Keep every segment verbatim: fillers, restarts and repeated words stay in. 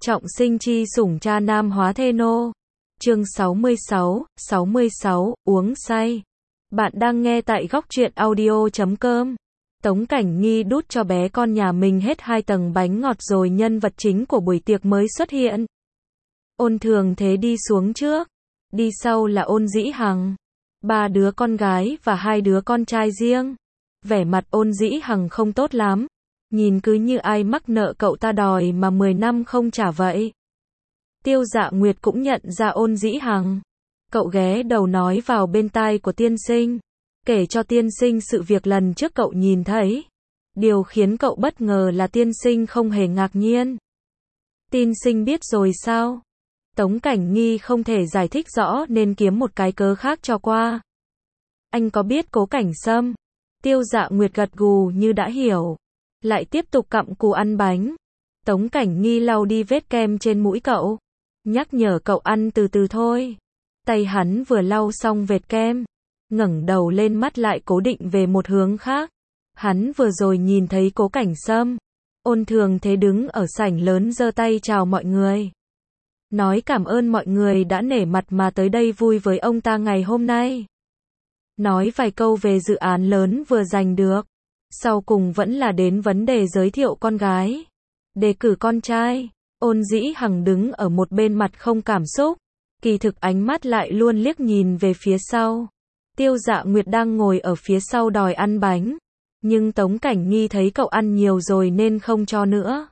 Trọng sinh chi sủng cha nam hóa thê nô. Chương sáu mươi sáu, sáu mươi sáu, uống say. Bạn đang nghe tại góc truyện audio chấm com. Tống Cảnh Nghi đút cho bé con nhà mình hết hai tầng bánh ngọt rồi nhân vật chính của buổi tiệc mới xuất hiện. Ôn Thường Thế đi xuống trước, đi sau là Ôn Dĩ Hằng. Ba đứa con gái và hai đứa con trai riêng. Vẻ mặt Ôn Dĩ Hằng không tốt lắm. Nhìn cứ như ai mắc nợ cậu ta đòi mà mười năm không trả vậy. Tiêu Dạ Nguyệt cũng nhận ra Ôn Dĩ Hằng. Cậu ghé đầu nói vào bên tai của tiên sinh. Kể cho tiên sinh sự việc lần trước cậu nhìn thấy. Điều khiến cậu bất ngờ là tiên sinh không hề ngạc nhiên. Tiên sinh biết rồi sao? Tống Cảnh Nghi không thể giải thích rõ nên kiếm một cái cớ khác cho qua. Anh có biết Cố Cảnh Sâm? Tiêu Dạ Nguyệt gật gù như đã hiểu. Lại tiếp tục cặm cụi ăn bánh. Tống Cảnh Nghi lau đi vết kem trên mũi cậu. Nhắc nhở cậu ăn từ từ thôi. Tay hắn vừa lau xong vệt kem. Ngẩng đầu lên mắt lại cố định về một hướng khác. Hắn vừa rồi nhìn thấy Cố Cảnh Sâm. Ôn Thường Thế đứng ở sảnh lớn giơ tay chào mọi người. Nói cảm ơn mọi người đã nể mặt mà tới đây vui với ông ta ngày hôm nay. Nói vài câu về dự án lớn vừa giành được. Sau cùng vẫn là đến vấn đề giới thiệu con gái. Đề cử con trai. Ôn Dĩ Hằng đứng ở một bên mặt không cảm xúc. Kỳ thực ánh mắt lại luôn liếc nhìn về phía sau. Tiêu Dạ Nguyệt đang ngồi ở phía sau đòi ăn bánh. Nhưng Tống Cảnh Nghi thấy cậu ăn nhiều rồi nên không cho nữa.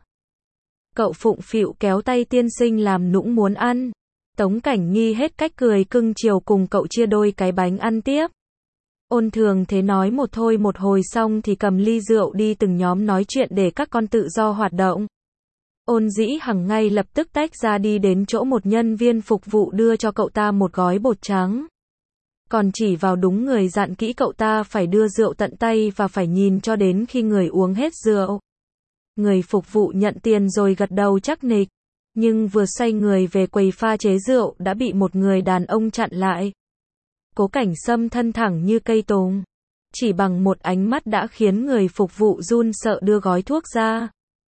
Cậu phụng phịu kéo tay tiên sinh làm nũng muốn ăn. Tống Cảnh Nghi hết cách cười cưng chiều cùng cậu chia đôi cái bánh ăn tiếp. Ôn Thường Thế nói một thôi một hồi xong thì cầm ly rượu đi từng nhóm nói chuyện để các con tự do hoạt động. Ôn Dĩ Hằng ngay lập tức tách ra đi đến chỗ một nhân viên phục vụ đưa cho cậu ta một gói bột trắng. Còn chỉ vào đúng người dặn kỹ cậu ta phải đưa rượu tận tay và phải nhìn cho đến khi người uống hết rượu. Người phục vụ nhận tiền rồi gật đầu chắc nịch. Nhưng vừa xoay người về quầy pha chế rượu đã bị một người đàn ông chặn lại. Cố Cảnh Sâm thân thẳng như cây tùng. Chỉ bằng một ánh mắt đã khiến người phục vụ run sợ đưa gói thuốc ra.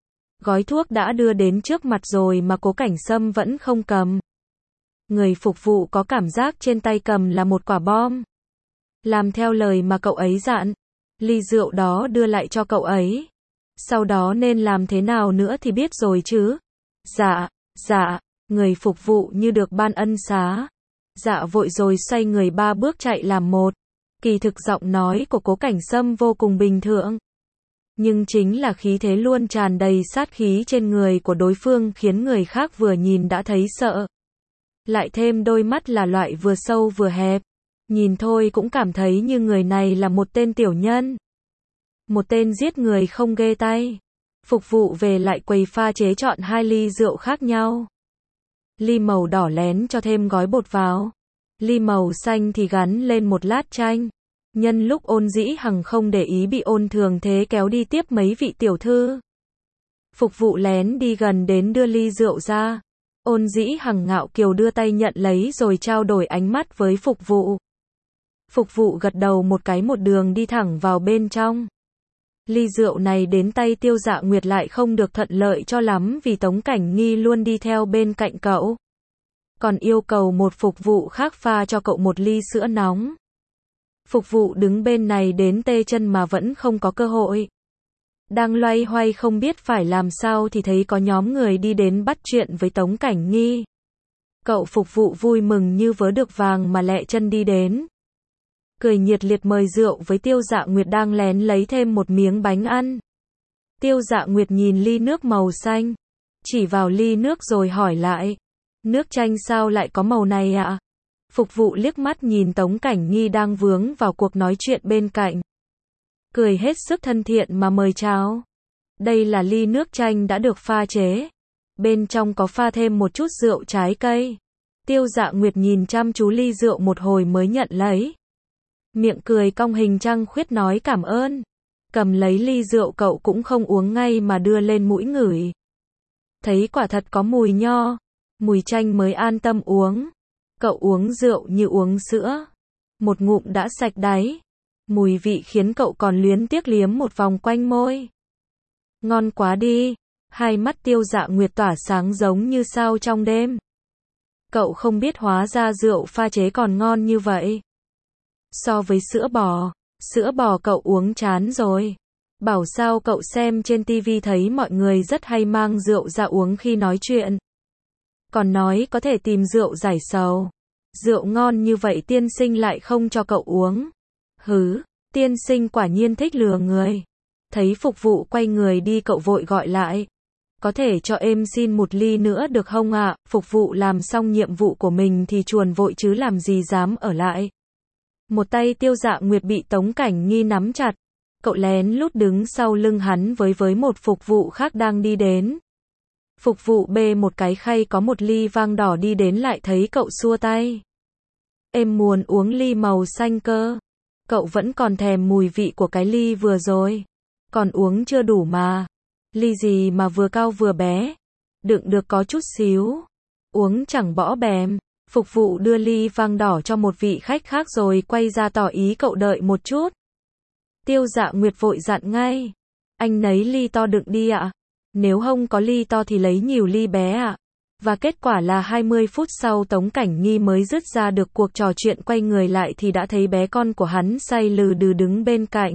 Gói thuốc đã đưa đến trước mặt rồi mà Cố Cảnh Sâm vẫn không cầm. Người phục vụ có cảm giác trên tay cầm là một quả bom. Làm theo lời mà cậu ấy dặn. Ly rượu đó đưa lại cho cậu ấy. Sau đó nên làm thế nào nữa thì biết rồi chứ. Dạ, dạ, người phục vụ như được ban ân xá. Dạ vội rồi xoay người ba bước chạy làm một. Kỳ thực giọng nói của Cố Cảnh Sâm vô cùng bình thường. Nhưng chính là khí thế luôn tràn đầy sát khí trên người của đối phương khiến người khác vừa nhìn đã thấy sợ. Lại thêm đôi mắt là loại vừa sâu vừa hẹp. Nhìn thôi cũng cảm thấy như người này là một tên tiểu nhân. Một tên giết người không ghê tay. Phục vụ về lại quầy pha chế chọn hai ly rượu khác nhau. Ly màu đỏ lén cho thêm gói bột vào. Ly màu xanh thì gắn lên một lát chanh. Nhân lúc Ôn Dĩ Hằng không để ý bị Ôn Thường Thế kéo đi tiếp mấy vị tiểu thư. Phục vụ lén đi gần đến đưa ly rượu ra. Ôn Dĩ Hằng ngạo kiều đưa tay nhận lấy rồi trao đổi ánh mắt với phục vụ. Phục vụ gật đầu một cái một đường đi thẳng vào bên trong. Ly rượu này đến tay Tiêu Dạ Nguyệt lại không được thuận lợi cho lắm vì Tống Cảnh Nghi luôn đi theo bên cạnh cậu. Còn yêu cầu một phục vụ khác pha cho cậu một ly sữa nóng. Phục vụ đứng bên này đến tê chân mà vẫn không có cơ hội. Đang loay hoay không biết phải làm sao thì thấy có nhóm người đi đến bắt chuyện với Tống Cảnh Nghi. Cậu phục vụ vui mừng như vớ được vàng mà lẹ chân đi đến. Cười nhiệt liệt mời rượu với Tiêu Dạ Nguyệt đang lén lấy thêm một miếng bánh ăn. Tiêu Dạ Nguyệt nhìn ly nước màu xanh. Chỉ vào ly nước rồi hỏi lại. Nước chanh sao lại có màu này ạ? Phục vụ liếc mắt nhìn Tống Cảnh Nghi đang vướng vào cuộc nói chuyện bên cạnh. Cười hết sức thân thiện mà mời chào. Đây là ly nước chanh đã được pha chế. Bên trong có pha thêm một chút rượu trái cây. Tiêu Dạ Nguyệt nhìn chăm chú ly rượu một hồi mới nhận lấy. Miệng cười cong hình trăng khuyết nói cảm ơn. Cầm lấy ly rượu cậu cũng không uống ngay mà đưa lên mũi ngửi. Thấy quả thật có mùi nho, mùi chanh mới an tâm uống. Cậu uống rượu như uống sữa. Một ngụm đã sạch đáy. Mùi vị khiến cậu còn luyến tiếc liếm một vòng quanh môi. Ngon quá đi. Hai mắt Tiêu Dạ Nguyệt tỏa sáng giống như sao trong đêm. Cậu không biết hóa ra rượu pha chế còn ngon như vậy. So với sữa bò, sữa bò cậu uống chán rồi. Bảo sao cậu xem trên tivi thấy mọi người rất hay mang rượu ra uống khi nói chuyện. Còn nói có thể tìm rượu giải sầu. Rượu ngon như vậy tiên sinh lại không cho cậu uống. Hứ, tiên sinh quả nhiên thích lừa người. Thấy phục vụ quay người đi cậu vội gọi lại. Có thể cho em xin một ly nữa được không ạ? À? Phục vụ làm xong nhiệm vụ của mình thì chuồn vội chứ làm gì dám ở lại. Một tay Tiêu Dạ Nguyệt bị Tống Cảnh Nghi nắm chặt. Cậu lén lút đứng sau lưng hắn với với một phục vụ khác đang đi đến. Phục vụ bê một cái khay có một ly vang đỏ đi đến lại thấy cậu xua tay. Em muốn uống ly màu xanh cơ. Cậu vẫn còn thèm mùi vị của cái ly vừa rồi. Còn uống chưa đủ mà. Ly gì mà vừa cao vừa bé. Đựng được có chút xíu. Uống chẳng bỏ bèm. Phục vụ đưa ly vang đỏ cho một vị khách khác rồi quay ra tỏ ý cậu đợi một chút. Tiêu Dạ Nguyệt vội dặn ngay. Anh lấy ly to đựng đi ạ. Nếu không có ly to thì lấy nhiều ly bé ạ. Và kết quả là hai mươi phút sau Tống Cảnh Nghi mới dứt ra được cuộc trò chuyện, quay người lại thì đã thấy bé con của hắn say lừ đừ đứng bên cạnh.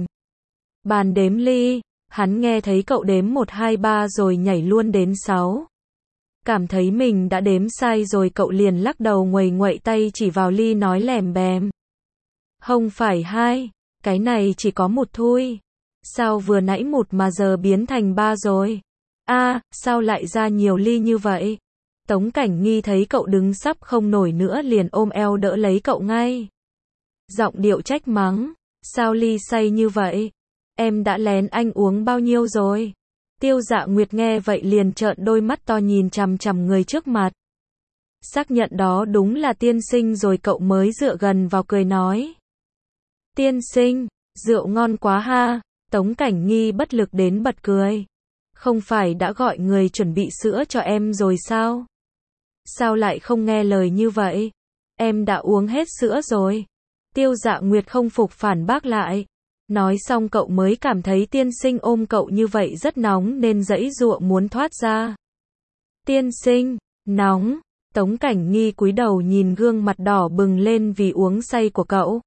Bàn đếm ly, hắn nghe thấy cậu đếm một hai ba rồi nhảy luôn đến sáu. Cảm thấy mình đã đếm sai rồi cậu liền lắc đầu nguầy nguậy tay chỉ vào ly nói lèm bèm. Không phải hai, cái này chỉ có một thôi. Sao vừa nãy một mà giờ biến thành ba rồi? A, à, sao lại ra nhiều ly như vậy? Tống Cảnh Nghi thấy cậu đứng sắp không nổi nữa liền ôm eo đỡ lấy cậu ngay. Giọng điệu trách mắng, sao ly say như vậy? Em đã lén anh uống bao nhiêu rồi? Tiêu Dạ Nguyệt nghe vậy liền trợn đôi mắt to nhìn chằm chằm người trước mặt. Xác nhận đó đúng là tiên sinh rồi cậu mới dựa gần vào cười nói. Tiên sinh, rượu ngon quá ha. Tống Cảnh Nghi bất lực đến bật cười. Không phải đã gọi người chuẩn bị sữa cho em rồi sao? Sao lại không nghe lời như vậy? Em đã uống hết sữa rồi. Tiêu Dạ Nguyệt không phục phản bác lại. Nói xong cậu mới cảm thấy tiên sinh ôm cậu như vậy rất nóng nên giãy giụa muốn thoát ra. Tiên sinh, nóng. Tống Cảnh Nghi cúi đầu nhìn gương mặt đỏ bừng lên vì uống say của cậu.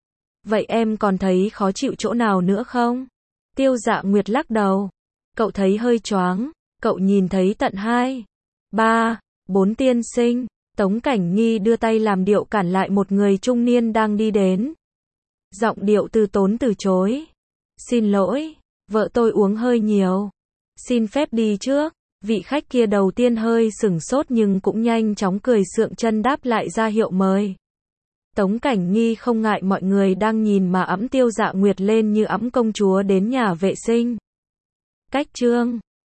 Vậy em còn thấy khó chịu chỗ nào nữa không? Tiêu Dạ Nguyệt lắc đầu. Cậu thấy hơi choáng. Cậu nhìn thấy tận hai, ba, bốn tiên sinh. Tống Cảnh Nghi đưa tay làm điệu cản lại một người trung niên đang đi đến. Giọng điệu từ tốn từ chối. Xin lỗi, vợ tôi uống hơi nhiều. Xin phép đi trước. Vị khách kia đầu tiên hơi sửng sốt nhưng cũng nhanh chóng cười sượng chân đáp lại ra hiệu mời. Tống Cảnh Nghi không ngại mọi người đang nhìn mà ẵm Tiêu Dạ Nguyệt lên như ẵm công chúa đến nhà vệ sinh. Cách chương